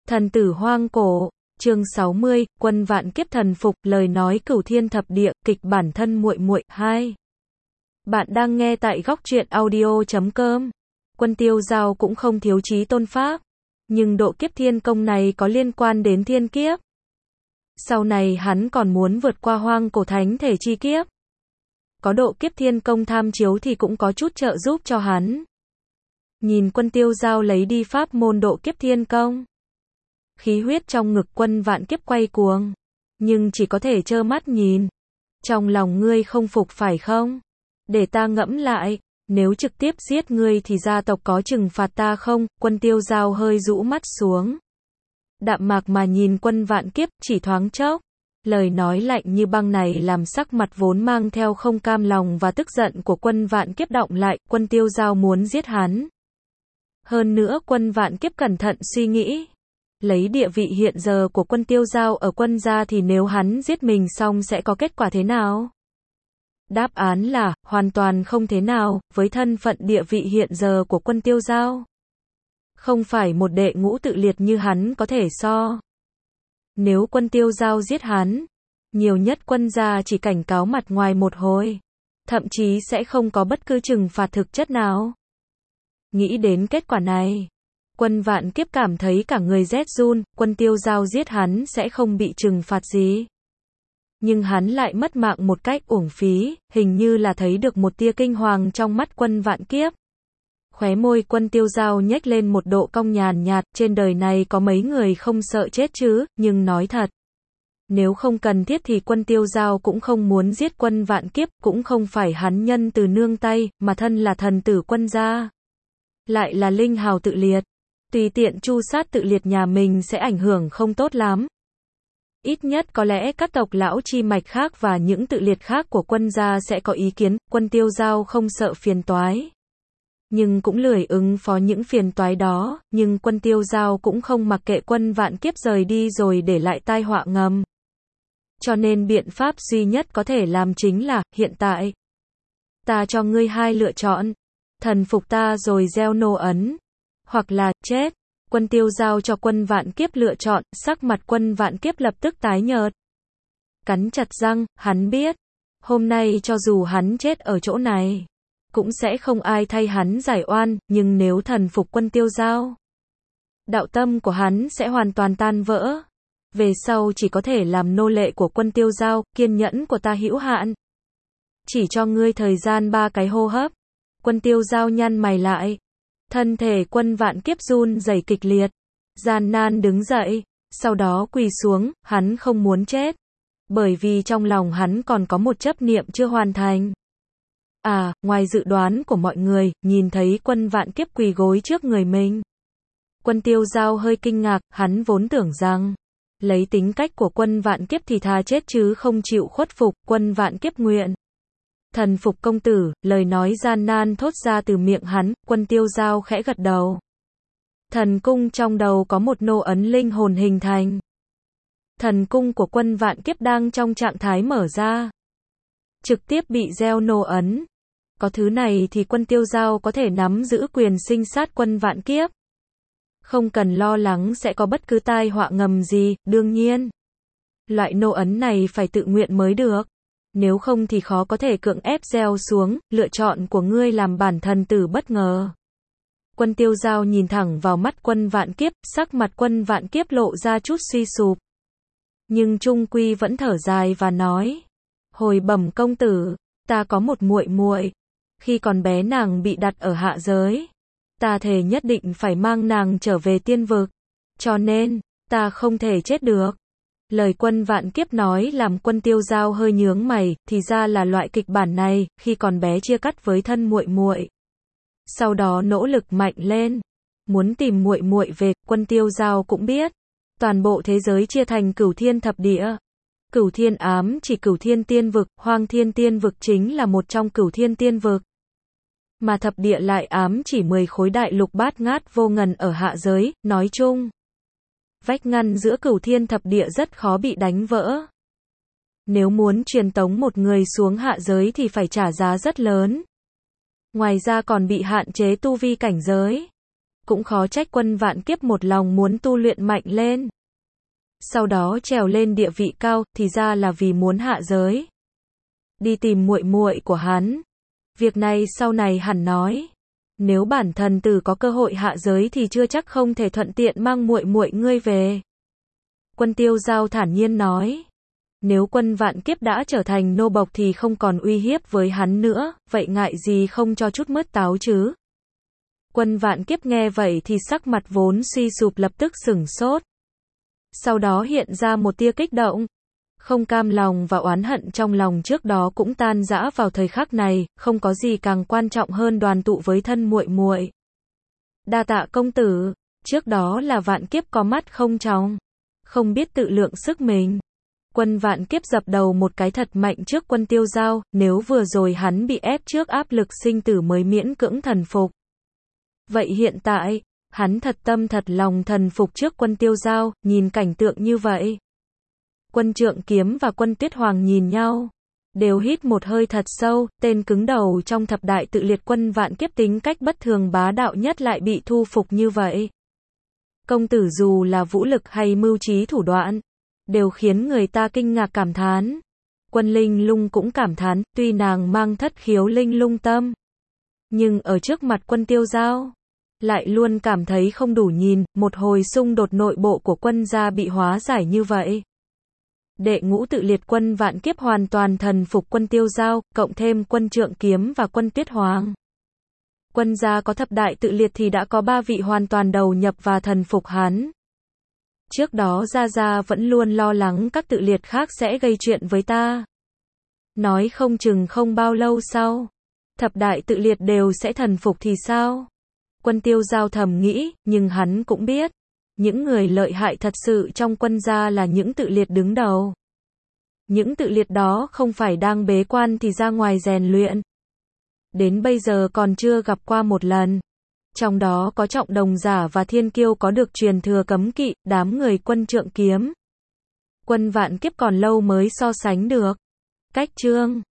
Thần tử hoang cổ, chương 60, quân vạn kiếp thần phục, lời nói cửu thiên thập địa, kịch bản thân muội muội 2. Bạn đang nghe tại góc truyện audio.com. Quân Tiêu Dao cũng không thiếu chí tôn pháp, nhưng độ kiếp thiên công này có liên quan đến thiên kiếp. Sau này hắn còn muốn vượt qua hoang cổ thánh thể chi kiếp. Có độ kiếp thiên công tham chiếu thì cũng có chút trợ giúp cho hắn. Nhìn Quân Tiêu Dao lấy đi pháp môn độ kiếp thiên công, khí huyết trong ngực quân vạn kiếp quay cuồng, nhưng chỉ có thể trơ mắt nhìn. Trong lòng ngươi không phục phải không? Để ta ngẫm lại, nếu trực tiếp giết ngươi thì gia tộc có trừng phạt ta không? Quân Tiêu Dao hơi rũ mắt xuống, đạm mạc mà nhìn quân vạn kiếp, chỉ thoáng chốc. Lời nói lạnh như băng này làm sắc mặt vốn mang theo không cam lòng và tức giận của quân vạn kiếp đọng lại. Quân Tiêu Dao muốn giết hắn. Hơn nữa quân vạn kiếp cẩn thận suy nghĩ, lấy địa vị hiện giờ của Quân Tiêu Dao ở quân gia thì nếu hắn giết mình xong sẽ có kết quả thế nào? Đáp án là, hoàn toàn không thế nào, với thân phận địa vị hiện giờ của Quân Tiêu Dao. Không phải một đệ ngũ tự liệt như hắn có thể so. Nếu Quân Tiêu Dao giết hắn, nhiều nhất quân gia chỉ cảnh cáo mặt ngoài một hồi, thậm chí sẽ không có bất cứ trừng phạt thực chất nào. Nghĩ đến kết quả này, quân vạn kiếp cảm thấy cả người rét run. Quân Tiêu Dao giết hắn sẽ không bị trừng phạt gì, nhưng hắn lại mất mạng một cách uổng phí. Hình như là thấy được một tia kinh hoàng trong mắt quân vạn kiếp. Khóe môi Quân Tiêu Dao nhếch lên một độ cong nhàn nhạt. Trên đời này có mấy người không sợ chết chứ, nhưng nói thật, nếu không cần thiết thì Quân Tiêu Dao cũng không muốn giết quân vạn kiếp. Cũng không phải hắn nhân từ nương tay, mà thân là thần tử quân gia, lại là linh hào tự liệt, tùy tiện tru sát tự liệt nhà mình sẽ ảnh hưởng không tốt lắm. Ít nhất có lẽ các tộc lão chi mạch khác và những tự liệt khác của quân gia sẽ có ý kiến. Quân Tiêu Dao không sợ phiền toái, nhưng cũng lười ứng phó những phiền toái đó. Nhưng Quân Tiêu Dao cũng không mặc kệ quân vạn kiếp rời đi rồi để lại tai họa ngầm. Cho nên biện pháp duy nhất có thể làm chính là, hiện tại, ta cho ngươi hai lựa chọn. Thần phục ta rồi gieo nô ấn, hoặc là chết. Quân Tiêu Dao cho quân vạn kiếp lựa chọn. Sắc mặt quân vạn kiếp lập tức tái nhợt, cắn chặt răng. Hắn biết, hôm nay cho dù hắn chết ở chỗ này, cũng sẽ không ai thay hắn giải oan. Nhưng nếu thần phục Quân Tiêu Dao, đạo tâm của hắn sẽ hoàn toàn tan vỡ. Về sau chỉ có thể làm nô lệ của Quân Tiêu Dao. Kiên nhẫn của ta hữu hạn, chỉ cho ngươi thời gian 3 cái hô hấp. Quân Tiêu Dao nhăn mày lại, thân thể quân vạn kiếp run rẩy kịch liệt, gian nan đứng dậy, sau đó quỳ xuống. Hắn không muốn chết, bởi vì trong lòng hắn còn có một chấp niệm chưa hoàn thành. Ngoài dự đoán của mọi người, nhìn thấy quân vạn kiếp quỳ gối trước người mình, Quân Tiêu Dao hơi kinh ngạc. Hắn vốn tưởng rằng, lấy tính cách của quân vạn kiếp thì thà chết chứ không chịu khuất phục. Quân vạn kiếp nguyện thần phục công tử, lời nói gian nan thốt ra từ miệng hắn. Quân Tiêu Dao khẽ gật đầu. Thần cung trong đầu có một nô ấn linh hồn hình thành. Thần cung của quân vạn kiếp đang trong trạng thái mở ra, trực tiếp bị gieo nô ấn. Có thứ này thì Quân Tiêu Dao có thể nắm giữ quyền sinh sát quân vạn kiếp, không cần lo lắng sẽ có bất cứ tai họa ngầm gì. Đương nhiên, loại nô ấn này phải tự nguyện mới được, nếu không thì khó có thể cưỡng ép gieo xuống. Lựa chọn của ngươi làm bản thần tử bất ngờ. Quân Tiêu Dao nhìn thẳng vào mắt quân vạn kiếp, sắc mặt quân vạn kiếp lộ ra chút suy sụp, nhưng trung quy vẫn thở dài và nói: Hồi bẩm công tử, ta có một muội muội, khi còn bé nàng bị đặt ở hạ giới, ta thề nhất định phải mang nàng trở về tiên vực, cho nên ta không thể chết được. Lời quân vạn kiếp nói làm Quân Tiêu Dao hơi nhướng mày. Thì ra là loại kịch bản này, khi còn bé chia cắt với thân muội muội, sau đó nỗ lực mạnh lên, muốn tìm muội muội về. Quân Tiêu Dao cũng biết, toàn bộ thế giới chia thành cửu thiên thập địa. Cửu thiên ám chỉ cửu thiên tiên vực, hoang thiên tiên vực chính là một trong cửu thiên tiên vực. Mà thập địa lại ám chỉ 10 khối đại lục bát ngát vô ngần ở hạ giới. Nói chung, vách ngăn giữa cửu thiên thập địa rất khó bị đánh vỡ. Nếu muốn truyền tống một người xuống hạ giới thì phải trả giá rất lớn. Ngoài ra còn bị hạn chế tu vi cảnh giới. cũng khó trách Quân Vạn Kiếp một lòng muốn tu luyện mạnh lên. Sau đó trèo lên địa vị cao, thì ra là vì muốn hạ giới. Đi tìm muội muội của hắn. Việc này sau này hẳn nói. Nếu bản thần tử có cơ hội hạ giới thì chưa chắc không thể thuận tiện mang muội muội ngươi về. Quân Tiêu Giao thản nhiên nói. Nếu Quân Vạn Kiếp đã trở thành nô bộc thì không còn uy hiếp với hắn nữa, vậy ngại gì không cho chút mứt táo chứ? Quân Vạn Kiếp nghe vậy thì sắc mặt vốn suy sụp lập tức sửng sốt. Sau đó hiện ra một tia kích động. Không cam lòng và oán hận trong lòng trước đó cũng tan rã vào thời khắc này, không có gì càng quan trọng hơn đoàn tụ với thân muội muội. Đa tạ công tử, trước đó là Vạn Kiếp có mắt không tròng, không biết tự lượng sức mình. Quân Vạn Kiếp dập đầu một cái thật mạnh trước Quân Tiêu Giao, nếu vừa rồi hắn bị ép trước áp lực sinh tử mới miễn cưỡng thần phục. Vậy hiện tại, hắn thật tâm thật lòng thần phục trước Quân Tiêu Giao, nhìn cảnh tượng như vậy. Quân Trượng Kiếm và Quân Tuyết Hoàng nhìn nhau, đều hít một hơi thật sâu, tên cứng đầu trong thập đại tự liệt Quân Vạn Kiếp tính cách bất thường bá đạo nhất lại bị thu phục như vậy. Công tử dù là vũ lực hay mưu trí thủ đoạn, đều khiến người ta kinh ngạc cảm thán. Quân Linh Lung cũng cảm thán, tuy nàng mang thất khiếu linh lung tâm, nhưng ở trước mặt Quân Tiêu Giao, lại luôn cảm thấy không đủ nhìn, một hồi xung đột nội bộ của quân gia bị hóa giải như vậy. Đệ ngũ tự liệt Quân Vạn Kiếp hoàn toàn thần phục Quân Tiêu Giao, cộng thêm Quân Trượng Kiếm và Quân Tuyết Hoàng. Quân gia có thập đại tự liệt thì đã có 3 vị hoàn toàn đầu nhập và thần phục hắn. Trước đó Gia Gia vẫn luôn lo lắng các tự liệt khác sẽ gây chuyện với ta. Nói không chừng không bao lâu sau, thập đại tự liệt đều sẽ thần phục thì sao? Quân Tiêu Giao thầm nghĩ, nhưng hắn cũng biết, những người lợi hại thật sự trong quân gia là những tự liệt đứng đầu. Những tự liệt đó không phải đang bế quan thì ra ngoài rèn luyện. Đến bây giờ còn chưa gặp qua một lần. Trong đó có Trọng Đồng Giả và Thiên Kiêu có được truyền thừa cấm kỵ, đám người Quân Trượng Kiếm. Quân Vạn Kiếp còn lâu mới so sánh được. Cách chương